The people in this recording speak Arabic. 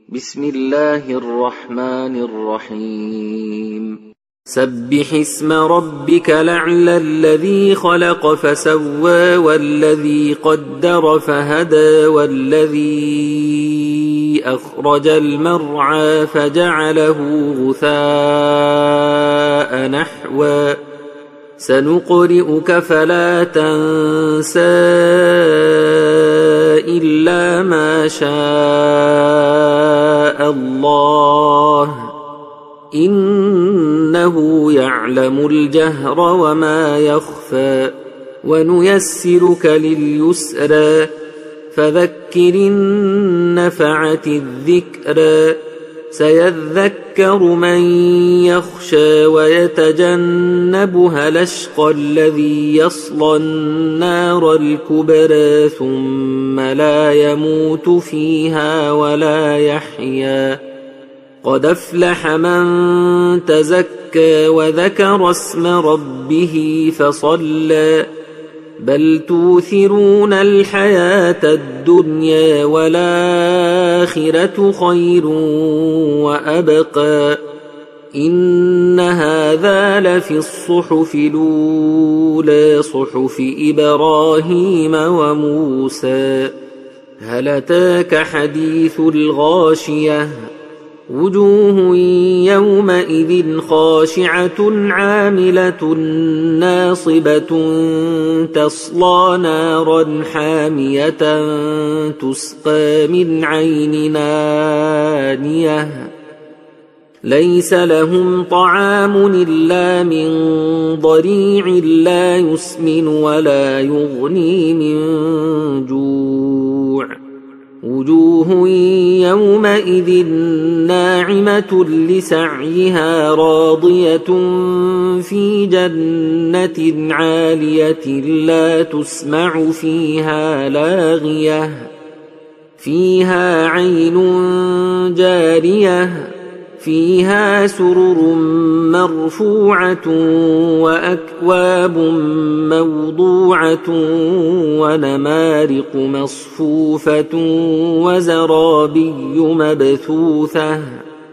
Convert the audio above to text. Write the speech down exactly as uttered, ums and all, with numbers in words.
بسم الله الرحمن الرحيم سبح اسم ربك الأعلى الذي خلق فسوى والذي قدر فهدى والذي أخرج المرعى فجعله غثاء نحوا سنقرئك فلا تنسى إلا ما شاء الله إنه يعلم الجهر وما يخفى ونيسرك لليسرى فذكر إن نفعت الذكرى سيذكر من يخشى ويتجنبها الأشقى الذي يصلى النار الكبرى ثم لا يموت فيها ولا يحيا قد أفلح من تزكى وذكر اسم ربه فصلى بل توثرون الحياة الدنيا والآخرة خير وأبقى إن هذا لفي الصحف الأولى صحف إبراهيم وموسى هل أتاك حديث الغاشية وجوه يومئذ خاشعة عاملة ناصبة تصلى نارا حامية تسقى من عين آنية ليس لهم طعام إلا من ضريع لا يسمن ولا يغني من جوع وجوه يومئذ ناعمة لسعيها راضية في جنة عالية لا تسمع فيها لاغية فيها عين جارية فيها سرر مرفوعة وأكواب موضوعة ونمارق مصفوفة وزرابي مبثوثة